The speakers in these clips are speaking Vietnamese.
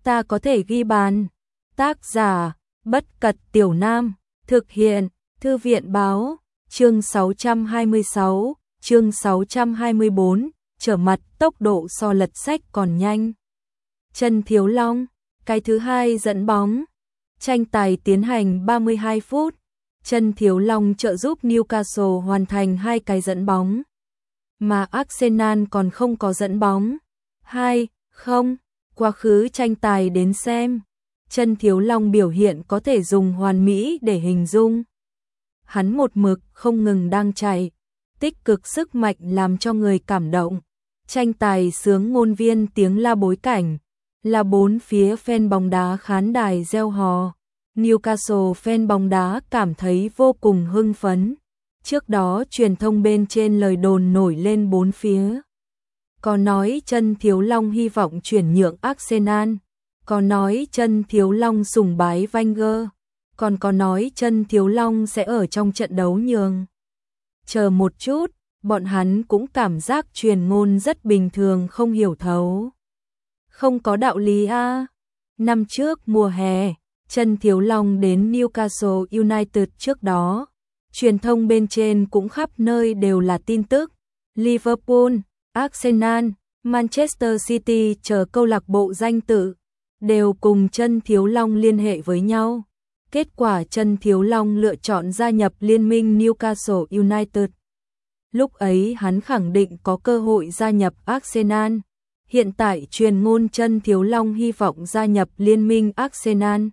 ta có thể ghi bàn. Tác giả, Bất Cật Tiểu Nam, thực hiện, Thư viện Báo, chương 626, chương 624, trở mặt tốc độ so lật sách còn nhanh. Trần Thiếu Long, cái thứ hai dẫn bóng. Tranh tài tiến hành 32 phút. Trần Thiếu Long trợ giúp Newcastle hoàn thành 2 cái dẫn bóng, mà Arsenal còn không có dẫn bóng. 2-0, quá khứ tranh tài đến xem. Trần Thiếu Long biểu hiện có thể dùng hoàn mỹ để hình dung. Hắn một mực không ngừng đang chạy, tích cực sức mạnh làm cho người cảm động. Tranh tài sướng ngôn viên tiếng la bối cảnh, là bốn phía fan bóng đá khán đài reo hò. Newcastle fan bóng đá cảm thấy vô cùng hưng phấn. Trước đó truyền thông bên trên lời đồn nổi lên bốn phía. Có nói Trần Thiếu Long hy vọng chuyển nhượng Arsenal, có nói Trần Thiếu Long sùng bái Wenger, còn có nói Trần Thiếu Long sẽ ở trong trận đấu nhường. Chờ một chút, bọn hắn cũng cảm giác truyền ngôn rất bình thường không hiểu thấu. Không có đạo lý a. Năm trước mùa hè, Trần Thiếu Long đến Newcastle United trước đó, truyền thông bên trên cũng khắp nơi đều là tin tức. Liverpool, Arsenal, Manchester City chờ câu lạc bộ danh tự đều cùng Trần Thiếu Long liên hệ với nhau. Kết quả Trần Thiếu Long lựa chọn gia nhập liên minh Newcastle United. Lúc ấy hắn khẳng định có cơ hội gia nhập Arsenal. Hiện tại truyền ngôn Trần Thiếu Long hy vọng gia nhập liên minh Arsenal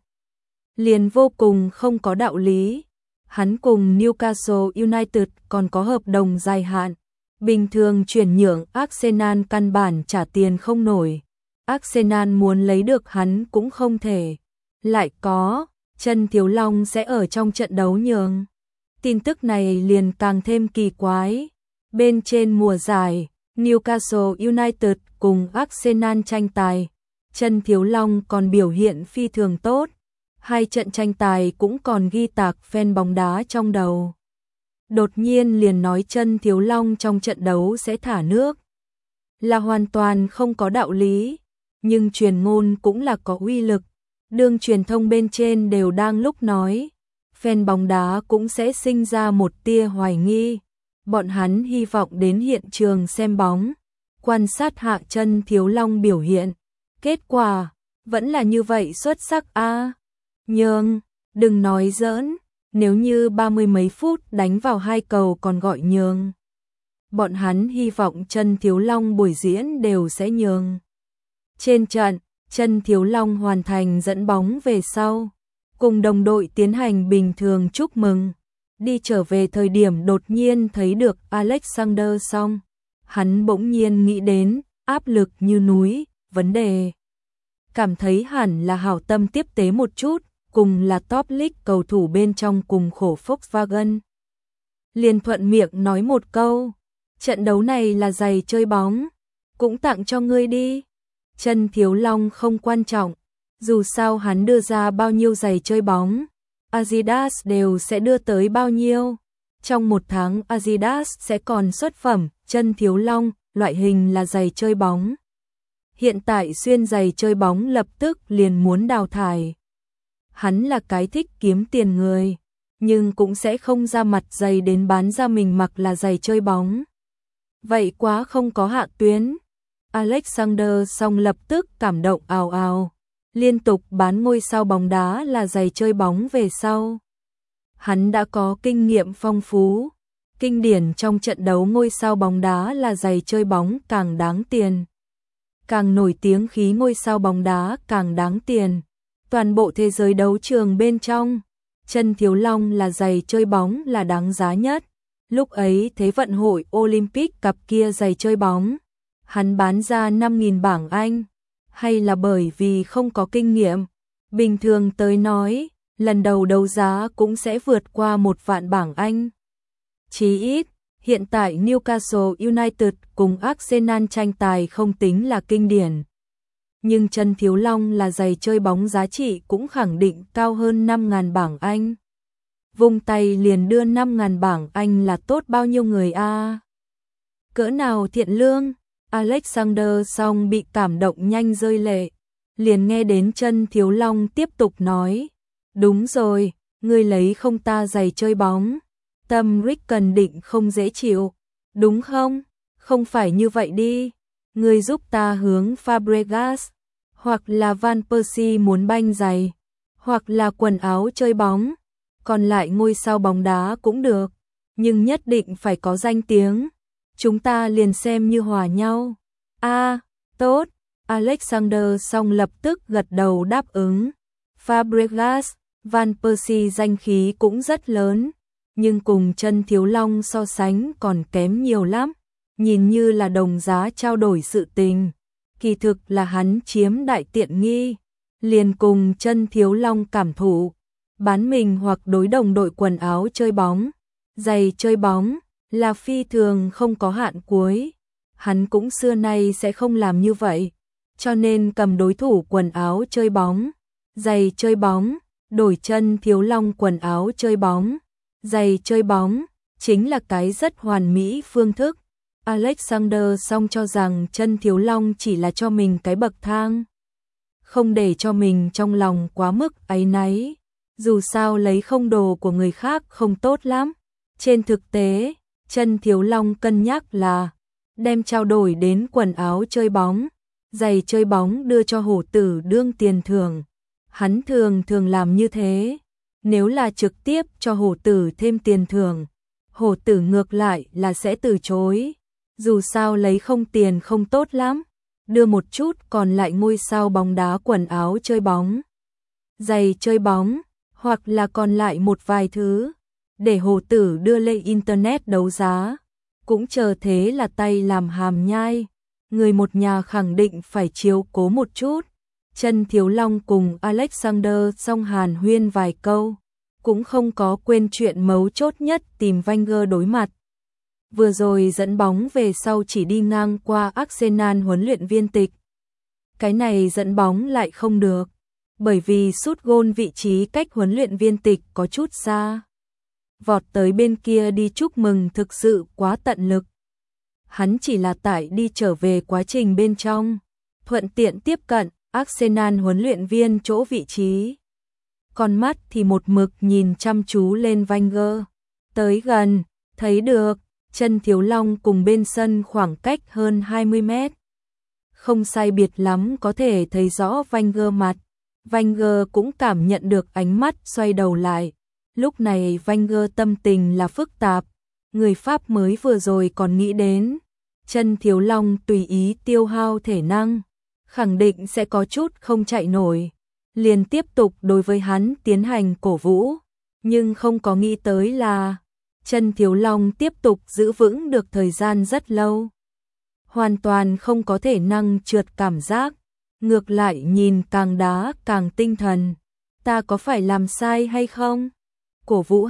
liền vô cùng không có đạo lý. Hắn cùng Newcastle United còn có hợp đồng dài hạn. Bình thường chuyển nhượng Arsenal căn bản trả tiền không nổi. Arsenal muốn lấy được hắn cũng không thể. Lại có, Trần Thiếu Long sẽ ở trong trận đấu nhường. Tin tức này liền càng thêm kỳ quái. Bên trên mùa giải, Newcastle United cùng Arsenal tranh tài. Trần Thiếu Long còn biểu hiện phi thường tốt. 2 trận tranh tài cũng còn ghi tạc fan bóng đá trong đầu. Đột nhiên liền nói Trần Thiếu Long trong trận đấu sẽ thả nước, là hoàn toàn không có đạo lý, nhưng truyền ngôn cũng là có uy lực. Đương truyền thông bên trên đều đang lúc nói, fan bóng đá cũng sẽ sinh ra một tia hoài nghi. Bọn hắn hy vọng đến hiện trường xem bóng, quan sát hạ Trần Thiếu Long biểu hiện. Kết quả, vẫn là như vậy xuất sắc a. Nhưng, đừng nói giỡn, nếu như 30 mấy phút đánh vào 2 cầu còn gọi nhường. Bọn hắn hy vọng Trần Thiếu Long buổi diễn đều sẽ nhường. Trên trận, Trần Thiếu Long hoàn thành dẫn bóng về sau, cùng đồng đội tiến hành bình thường chúc mừng. Đi trở về thời điểm đột nhiên thấy được Alexander Song. Hắn bỗng nhiên nghĩ đến, áp lực như núi, vấn đề. Cảm thấy hẳn là hảo tâm tiếp tế một chút, cùng là top league cầu thủ bên trong cùng khổ Volkswagen. Liền thuận miệng nói một câu, trận đấu này là giày chơi bóng, cũng tặng cho ngươi đi. Trần Thiếu Long không quan trọng, dù sao hắn đưa ra bao nhiêu giày chơi bóng, Adidas đều sẽ đưa tới bao nhiêu. Trong một tháng Adidas sẽ còn xuất phẩm Trần Thiếu Long, loại hình là giày chơi bóng. Hiện tại xuyên giày chơi bóng lập tức liền muốn đào thải. Hắn là cái thích kiếm tiền người, nhưng cũng sẽ không ra mặt giày đến bán ra mình mặc là giày chơi bóng. Vậy quá không có hạ tuyến. Alexander Song lập tức cảm động ào ào, liên tục bán ngôi sao bóng đá là giày chơi bóng về sau. Hắn đã có kinh nghiệm phong phú, kinh điển trong trận đấu ngôi sao bóng đá là giày chơi bóng càng đáng tiền. Càng nổi tiếng khí ngôi sao bóng đá càng đáng tiền. Toàn bộ thế giới đấu trường bên trong, Trần Thiếu Long là giày chơi bóng là đáng giá nhất. Lúc ấy Thế vận hội Olympic cặp kia giày chơi bóng, hắn bán ra 5.000 bảng Anh, hay là bởi vì không có kinh nghiệm. Bình thường tới nói, lần đầu đấu giá cũng sẽ vượt qua 1 vạn bảng Anh. Chí ít, hiện tại Newcastle United cùng Arsenal tranh tài không tính là kinh điển. Nhưng Trần Thiếu Long là giày chơi bóng giá trị cũng khẳng định cao hơn 5.000 bảng Anh. Vung tay liền đưa 5.000 bảng Anh là tốt bao nhiêu người a? Cỡ nào thiện lương? Alexander Song bị cảm động nhanh rơi lệ. liền nghe đến Chân Thiếu Long tiếp tục nói, đúng rồi, ngươi lấy không ta giày chơi bóng. Tâm Rick cần định không dễ chịu, đúng không? Không phải như vậy đi, ngươi giúp ta hướng Fabregas, hoặc là Van Persie muốn banh giày, hoặc là quần áo chơi bóng, còn lại ngôi sao bóng đá cũng được, nhưng nhất định phải có danh tiếng. Chúng ta liền xem như hòa nhau. Tốt, Alexander Song lập tức gật đầu đáp ứng. Fabregas, Van Persie danh khí cũng rất lớn, nhưng cùng Chân Thiếu Long so sánh còn kém nhiều lắm, nhìn như là đồng giá trao đổi sự tình, kỳ thực là hắn chiếm đại tiện nghi, liền cùng Chân Thiếu Long cảm thụ, bán mình hoặc đối đồng đội quần áo chơi bóng, giày chơi bóng, là phi thường không có hạn cuối. Hắn cũng xưa nay sẽ không làm như vậy, cho nên cầm đối thủ quần áo chơi bóng, giày chơi bóng, đổi Chân Thiếu Long quần áo chơi bóng, giày chơi bóng, chính là cái rất hoàn mỹ phương thức. Alexander Song cho rằng Chân Thiếu Long chỉ là cho mình cái bậc thang, không để cho mình trong lòng quá mức áy náy, dù sao lấy không đồ của người khác không tốt lắm. Trên thực tế, Chân Thiếu Long cân nhắc là đem trao đổi đến quần áo chơi bóng, giày chơi bóng đưa cho hổ tử đương tiền thưởng. Hắn thường làm như thế, nếu là trực tiếp cho hổ tử thêm tiền thưởng, hổ tử ngược lại là sẽ từ chối, dù sao lấy không tiền không tốt lắm, đưa một chút còn lại ngôi sao bóng đá quần áo chơi bóng, giày chơi bóng, hoặc là còn lại một vài thứ, để hổ tử đưa lên internet đấu giá, cũng chờ thế là tay làm hàm nhai, người một nhà khẳng định phải chiếu cố một chút. Chân Thiếu Long cùng Alexander Song hàn huyên vài câu, cũng không có quên chuyện mấu chốt nhất tìm Wenger đối mặt. Vừa rồi dẫn bóng về sau chỉ đi ngang qua Arsenal huấn luyện viên tịch. Cái này dẫn bóng lại không được, bởi vì sút gôn vị trí cách huấn luyện viên tịch có chút xa. Vọt tới bên kia đi chúc mừng thực sự quá tận lực. Hắn chỉ là tại đi trở về quá trình bên trong, thuận tiện tiếp cận Arsenal huấn luyện viên chỗ vị trí. Con mắt thì một mực nhìn chăm chú lên Wenger. Tới gần, thấy được, Chân Thiếu Long cùng bên sân khoảng cách hơn 20 mét. Không sai biệt lắm có thể thấy rõ Wenger mặt. Wenger cũng cảm nhận được ánh mắt xoay đầu lại. Lúc này Wenger tâm tình là phức tạp. Người Pháp mới vừa rồi còn nghĩ đến Chân Thiếu Long tùy ý tiêu hao thể năng, khẳng định sẽ có chút không chạy nổi, liền tiếp tục đối với hắn tiến hành cổ vũ, nhưng không có nghĩ tới là Chân Thiếu Long tiếp tục giữ vững được thời gian rất lâu, hoàn toàn không có thể năng trượt cảm giác, ngược lại nhìn càng đá càng tinh thần. Ta có phải làm sai hay không? Cổ vũ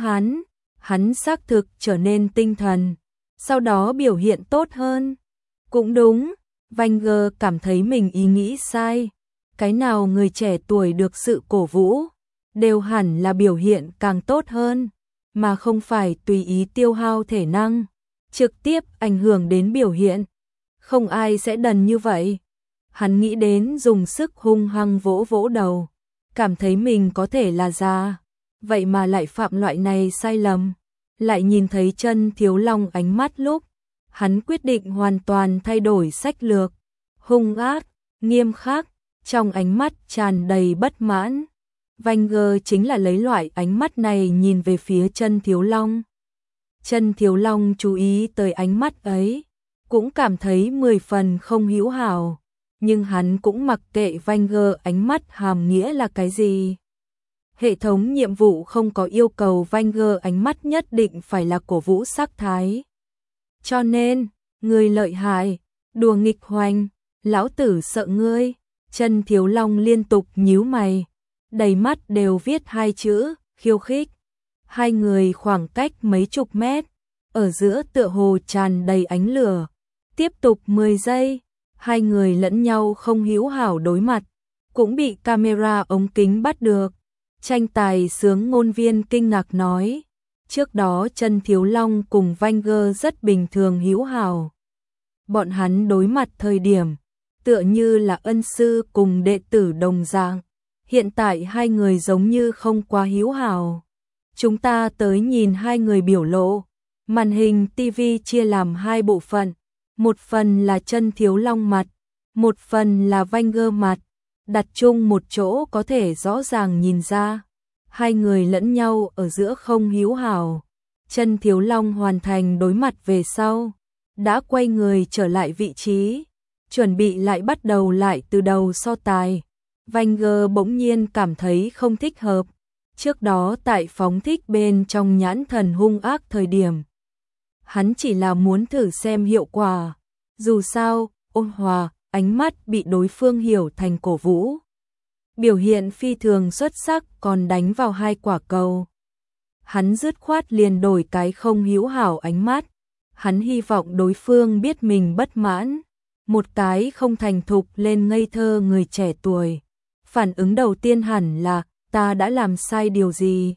hắn xác thực trở nên tinh thần, sau đó biểu hiện tốt hơn. Cũng đúng, Wenger cảm thấy mình ý nghĩ sai. Cái nào người trẻ tuổi được sự cổ vũ, đều hẳn là biểu hiện càng tốt hơn, mà không phải tùy ý tiêu hao thể năng, trực tiếp ảnh hưởng đến biểu hiện. Không ai sẽ đần như vậy. Hắn nghĩ đến dùng sức hung hăng vỗ vỗ đầu, cảm thấy mình có thể là già, vậy mà lại phạm loại này sai lầm. Lại nhìn thấy Chân Thiếu Long ánh mắt lúc, hắn quyết định hoàn toàn thay đổi sách lược, hung ác, nghiêm khắc, trong ánh mắt tràn đầy bất mãn. Wenger chính là lấy loại ánh mắt này nhìn về phía Chân Thiếu Long. Chân Thiếu Long chú ý tới ánh mắt ấy, cũng cảm thấy 10 phần không hữu hảo, nhưng hắn cũng mặc kệ Wenger ánh mắt hàm nghĩa là cái gì. Hệ thống nhiệm vụ không có yêu cầu Wenger ánh mắt nhất định phải là cổ vũ sắc thái. Cho nên, người lợi hại, đùa nghịch hoành, lão tử sợ ngươi. Chân Thiếu Long liên tục nhíu mày, đầy mắt đều viết hai chữ, khiêu khích. Hai người khoảng cách mấy chục mét, ở giữa tựa hồ tràn đầy ánh lửa. Tiếp tục 10 giây, hai người lẫn nhau không hữu hảo đối mặt, cũng bị camera ống kính bắt được. Tranh tài sướng ngôn viên kinh ngạc nói, trước đó Chân Thiếu Long cùng Wenger rất bình thường hữu hảo. Bọn hắn đối mặt thời điểm, tựa như là ân sư cùng đệ tử đồng dạng. Hiện tại hai người giống như không quá hữu hảo. Chúng ta tới nhìn hai người biểu lộ. Màn hình TV chia làm hai bộ phận. Một phần là Chân Thiếu Long mặt, một phần là Wenger mặt. Đặt chung một chỗ có thể rõ ràng nhìn ra. Hai người lẫn nhau ở giữa không hữu hảo. Chân Thiếu Long hoàn thành đối mặt về sau. Đã quay người trở lại vị trí. Chuẩn bị lại bắt đầu lại từ đầu so tài. Wenger bỗng nhiên cảm thấy không thích hợp. Trước đó tại phóng thích bên trong nhãn thần hung ác thời điểm. Hắn chỉ là muốn thử xem hiệu quả. Dù sao, ôn hòa, ánh mắt bị đối phương hiểu thành cổ vũ. Biểu hiện phi thường xuất sắc còn đánh vào hai quả cầu. Hắn dứt khoát liền đổi cái không hữu hảo ánh mắt. Hắn hy vọng đối phương biết mình bất mãn. Một cái không thành thục lên ngây thơ người trẻ tuổi. Phản ứng đầu tiên hẳn là ta đã làm sai điều gì.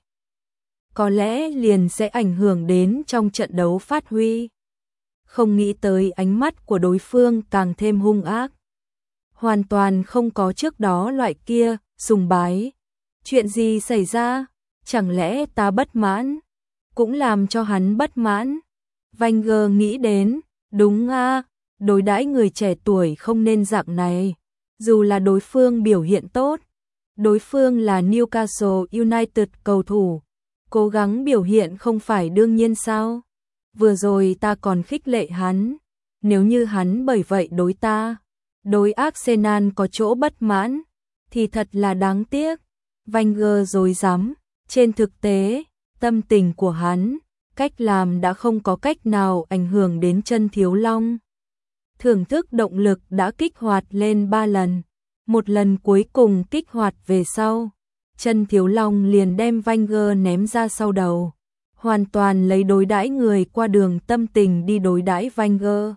Có lẽ liền sẽ ảnh hưởng đến trong trận đấu phát huy. Không nghĩ tới ánh mắt của đối phương càng thêm hung ác. Hoàn toàn không có trước đó loại kia, sùng bái. Chuyện gì xảy ra? Chẳng lẽ ta bất mãn? Cũng làm cho hắn bất mãn. Wenger nghĩ đến, đúng a, đối đãi người trẻ tuổi không nên dạng này. Dù là đối phương biểu hiện tốt, đối phương là Newcastle United cầu thủ, cố gắng biểu hiện không phải đương nhiên sao? Vừa rồi ta còn khích lệ hắn, nếu như hắn bởi vậy đối ta, đối Arsenal có chỗ bất mãn, thì thật là đáng tiếc. Wenger dối dám, trên thực tế, tâm tình của hắn, cách làm đã không có cách nào ảnh hưởng đến Chân Thiếu Long. Thưởng thức động lực đã kích hoạt lên 3 lần, một lần cuối cùng kích hoạt về sau. Chân Thiếu Long liền đem Wenger ném ra sau đầu, hoàn toàn lấy đối đãi người qua đường tâm tình đi đối đãi Wenger.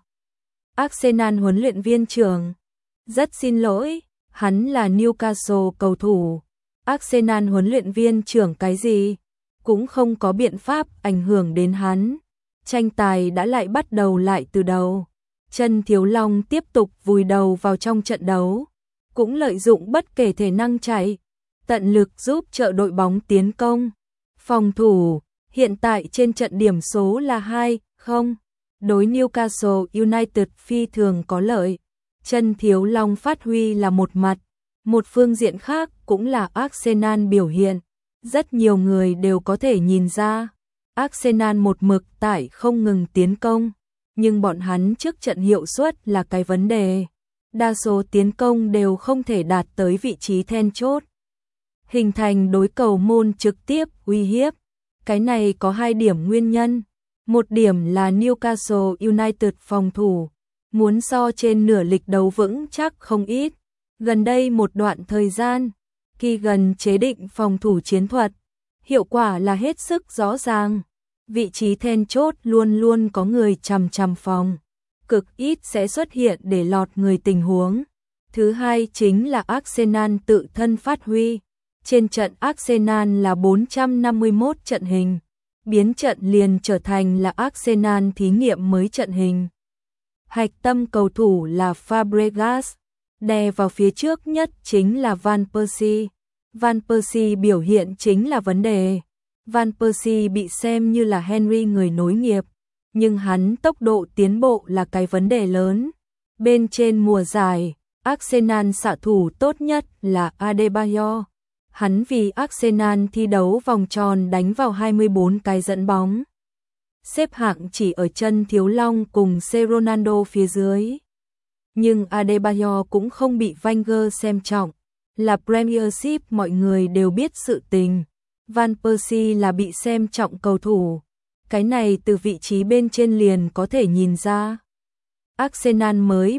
Arsenal huấn luyện viên trưởng, rất xin lỗi, hắn là Newcastle cầu thủ. Arsenal huấn luyện viên trưởng cái gì? Cũng không có biện pháp ảnh hưởng đến hắn. Tranh tài đã lại bắt đầu lại từ đầu. Chân Thiếu Long tiếp tục vùi đầu vào trong trận đấu, cũng lợi dụng bất kể thể năng chạy, tận lực giúp trợ đội bóng tiến công. Phòng thủ, hiện tại trên trận điểm số là 2-0, đối Newcastle United phi thường có lợi. Chân Thiếu Long phát huy là một mặt, một phương diện khác cũng là Arsenal biểu hiện. Rất nhiều người đều có thể nhìn ra, Arsenal một mực tại không ngừng tiến công, nhưng bọn hắn trước trận hiệu suất là cái vấn đề. Đa số tiến công đều không thể đạt tới vị trí then chốt, hình thành đối cầu môn trực tiếp uy hiếp. Cái này có hai điểm nguyên nhân. Một điểm là Newcastle United phòng thủ, muốn so trên nửa lịch đấu vững chắc không ít. Gần đây một đoạn thời gian, khi gần chế định phòng thủ chiến thuật, hiệu quả là hết sức rõ ràng. Vị trí then chốt luôn luôn có người chằm chằm phòng, cực ít sẽ xuất hiện để lọt người tình huống. Thứ hai chính là Arsenal tự thân phát huy. Trên trận Arsenal là 451 trận hình, biến trận liền trở thành là Arsenal thí nghiệm mới trận hình. Hạch tâm cầu thủ là Fabregas, đè vào phía trước nhất chính là Van Persie. Van Persie biểu hiện chính là vấn đề. Van Persie bị xem như là Henry người nối nghiệp, nhưng hắn tốc độ tiến bộ là cái vấn đề lớn. Bên trên mùa giải, Arsenal xạ thủ tốt nhất là Adebayor. Hắn vì Arsenal thi đấu vòng tròn đánh vào 24 cái dẫn bóng. Xếp hạng chỉ ở Chân Thiếu Long cùng C. Ronaldo phía dưới. Nhưng Adebayor cũng không bị Wenger xem trọng. Là Premiership mọi người đều biết sự tình. Van Persie là bị xem trọng cầu thủ. Cái này từ vị trí bên trên liền có thể nhìn ra. Arsenal mới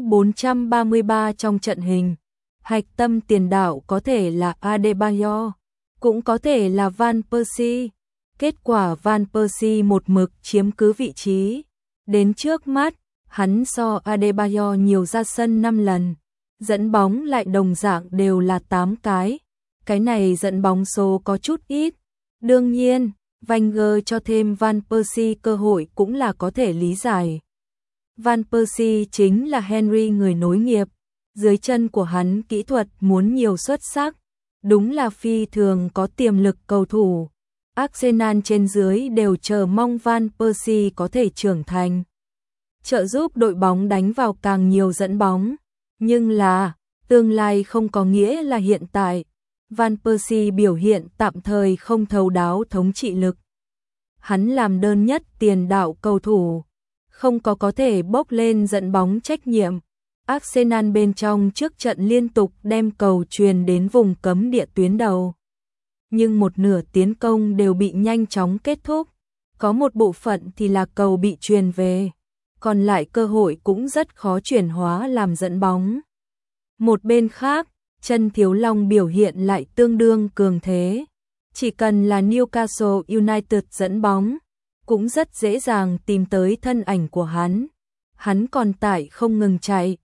433 trong trận hình. Hạch tâm tiền đạo có thể là Adebayor, cũng có thể là Van Persie. Kết quả Van Persie một mực chiếm cứ vị trí. Đến trước mắt, hắn so Adebayor nhiều ra sân 5 lần. Dẫn bóng lại đồng dạng đều là 8 cái. Cái này dẫn bóng số có chút ít. Đương nhiên, Wenger cho thêm Van Persie cơ hội cũng là có thể lý giải. Van Persie chính là Henry người nối nghiệp. dưới chân của hắn kỹ thuật muốn nhiều xuất sắc, đúng là phi thường có tiềm lực cầu thủ. Arsenal trên dưới đều chờ mong Van Persie có thể trưởng thành, trợ giúp đội bóng đánh vào càng nhiều dẫn bóng. Nhưng là, tương lai không có nghĩa là hiện tại. Van Persie biểu hiện tạm thời không thấu đáo thống trị lực. Hắn làm đơn nhất tiền đạo cầu thủ, không có thể bốc lên dẫn bóng trách nhiệm. Arsenal bên trong trước trận liên tục đem cầu truyền đến vùng cấm địa tuyến đầu. Nhưng một nửa tiến công đều bị nhanh chóng kết thúc. Có một bộ phận thì là cầu bị truyền về, còn lại cơ hội cũng rất khó chuyển hóa làm dẫn bóng. Một bên khác, Chân Thiếu Long biểu hiện lại tương đương cường thế. Chỉ cần là Newcastle United dẫn bóng, cũng rất dễ dàng tìm tới thân ảnh của hắn. Hắn còn tải không ngừng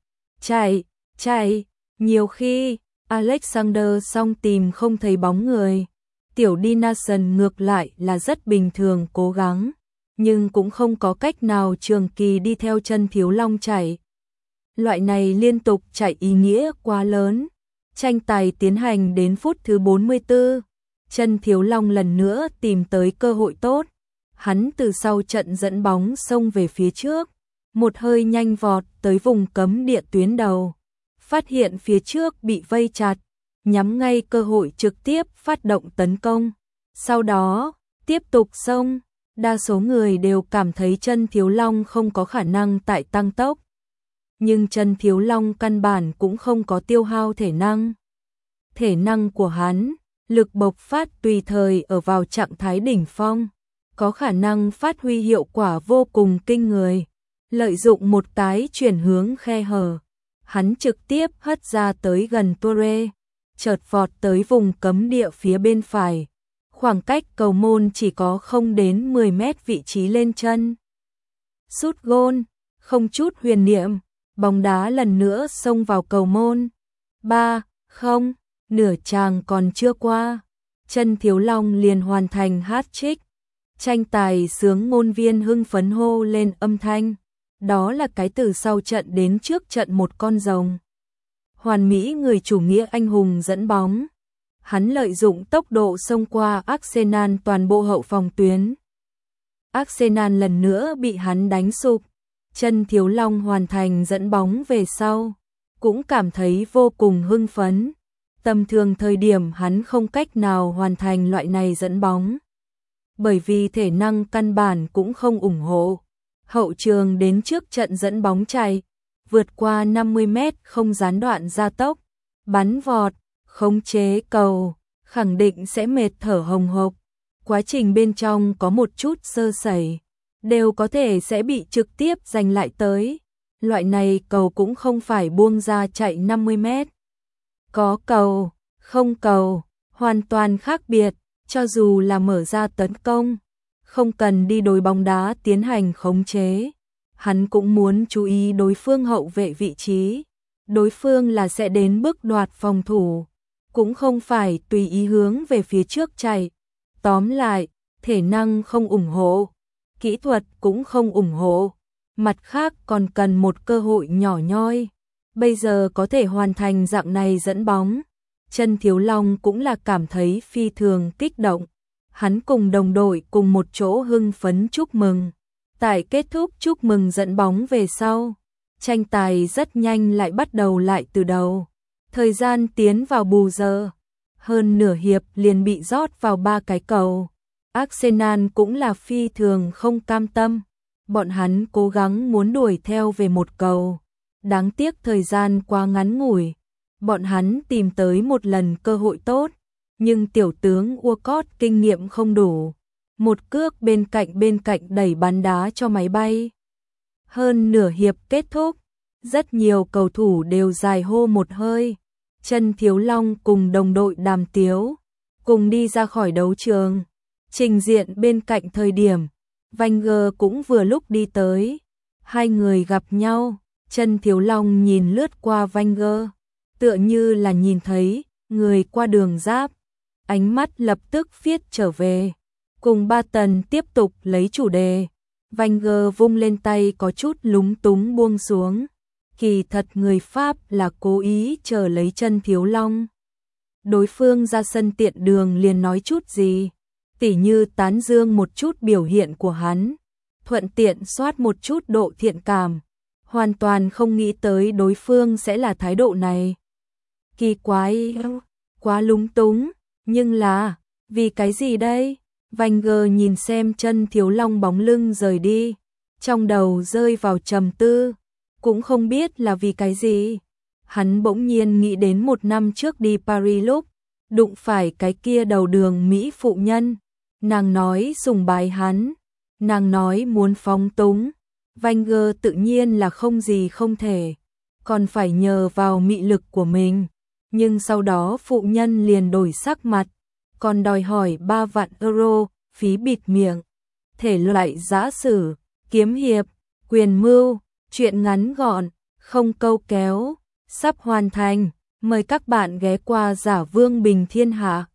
chạy. Nhiều khi, Alexander Song tìm không thấy bóng người. Tiểu Dinason ngược lại là rất bình thường cố gắng, nhưng cũng không có cách nào trường kỳ đi theo Chân Thiếu Long chạy. Loại này liên tục chạy ý nghĩa quá lớn. Tranh tài tiến hành đến phút thứ 44. Chân Thiếu Long lần nữa tìm tới cơ hội tốt. Hắn từ sau trận dẫn bóng xông về phía trước, một hơi nhanh vọt tới vùng cấm địa tuyến đầu. Phát hiện phía trước bị vây chặt, nhắm ngay cơ hội trực tiếp phát động tấn công. Sau đó, tiếp tục xông. Đa số người đều cảm thấy Chân Thiếu Long không có khả năng tại tăng tốc. Nhưng Chân Thiếu Long căn bản cũng không có tiêu hao thể năng. Thể năng của hắn, lực bộc phát tùy thời ở vào trạng thái đỉnh phong, có khả năng phát huy hiệu quả vô cùng kinh người. Lợi dụng một cái chuyển hướng khe hở, hắn trực tiếp hất ra tới gần Toure, chợt vọt tới vùng cấm địa phía bên phải. Khoảng cách cầu môn chỉ có không đến 10 mét vị trí lên chân. Sút gôn, không chút huyền niệm, bóng đá lần nữa xông vào cầu môn. 3-0, nửa chàng còn chưa qua, Chân Thiếu Long liền hoàn thành hat-trick. Tranh tài sướng ngôn viên hưng phấn hô lên âm thanh. Đó là cái từ sau trận đến trước trận một con rồng. Hoàn mỹ người chủ nghĩa anh hùng dẫn bóng. Hắn lợi dụng tốc độ xông qua Arsenal toàn bộ hậu phòng tuyến. Arsenal lần nữa bị hắn đánh sụp. Chân Thiếu Long hoàn thành dẫn bóng về sau, cũng cảm thấy vô cùng hưng phấn. Tầm thường thời điểm hắn không cách nào hoàn thành loại này dẫn bóng, bởi vì thể năng căn bản cũng không ủng hộ. Hậu trường đến trước trận dẫn bóng chạy, vượt qua 50 mét không gián đoạn gia tốc, bắn vọt, khống chế cầu, khẳng định sẽ mệt thở hồng hộc. Quá trình bên trong có một chút sơ sẩy, đều có thể sẽ bị trực tiếp giành lại tới. Loại này cầu cũng không phải buông ra chạy 50 mét. Có cầu, không cầu, hoàn toàn khác biệt. Cho dù là mở ra tấn công, không cần đi đối bóng đá tiến hành khống chế, hắn cũng muốn chú ý đối phương hậu vệ vị trí. Đối phương là sẽ đến bước đoạt phòng thủ, cũng không phải tùy ý hướng về phía trước chạy. Tóm lại, thể năng không ủng hộ, kỹ thuật cũng không ủng hộ, mặt khác còn cần một cơ hội nhỏ nhoi. Bây giờ có thể hoàn thành dạng này dẫn bóng, Chân Thiếu Long cũng là cảm thấy phi thường kích động. Hắn cùng đồng đội cùng một chỗ hưng phấn chúc mừng. Tại kết thúc chúc mừng dẫn bóng về sau, tranh tài rất nhanh lại bắt đầu lại từ đầu. Thời gian tiến vào bù giờ, hơn nửa hiệp liền bị rót vào 3 cái cầu. Arsenal cũng là phi thường không cam tâm. Bọn hắn cố gắng muốn đuổi theo về một cầu. Đáng tiếc thời gian quá ngắn ngủi. Bọn hắn tìm tới một lần cơ hội tốt, nhưng tiểu tướng Walcott kinh nghiệm không đủ. Một cước bên cạnh đẩy bắn đá cho máy bay. Hơn nửa hiệp kết thúc, rất nhiều cầu thủ đều dài hô một hơi. Chân Thiếu Long cùng đồng đội Đàm Tiếu cùng đi ra khỏi đấu trường. Trình diện bên cạnh thời điểm, Wenger cũng vừa lúc đi tới. Hai người gặp nhau, Chân Thiếu Long nhìn lướt qua Wenger, tựa như là nhìn thấy người qua đường giáp. Ánh mắt lập tức viết trở về. Cùng Ba Tần tiếp tục lấy chủ đề. Wenger vung lên tay có chút lúng túng buông xuống. kỳ thật người Pháp là cố ý chờ lấy chân Thiếu Long. Đối phương ra sân tiện đường liền nói chút gì, tỉ như tán dương một chút biểu hiện của hắn, thuận tiện soát một chút độ thiện cảm, hoàn toàn không nghĩ tới đối phương sẽ là thái độ này. Kỳ quái, quá lúng túng, nhưng là, vì cái gì đây? Wenger nhìn xem chân Thiếu Long bóng lưng rời đi, trong đầu rơi vào trầm tư, cũng không biết là vì cái gì. Hắn bỗng nhiên nghĩ đến 1 năm trước đi Paris lúc, đụng phải cái kia đầu đường Mỹ phụ nhân, nàng nói sùng bái hắn, nàng nói muốn phóng túng, Wenger tự nhiên là không gì không thể, còn phải nhờ vào mị lực của mình, nhưng sau đó phụ nhân liền đổi sắc mặt, còn đòi hỏi 3 vạn euro, phí bịt miệng, thể loại giã sử, kiếm hiệp, quyền mưu, chuyện ngắn gọn, không câu kéo, sắp hoàn thành, mời các bạn ghé qua Giả Vương Bình Thiên Hạ.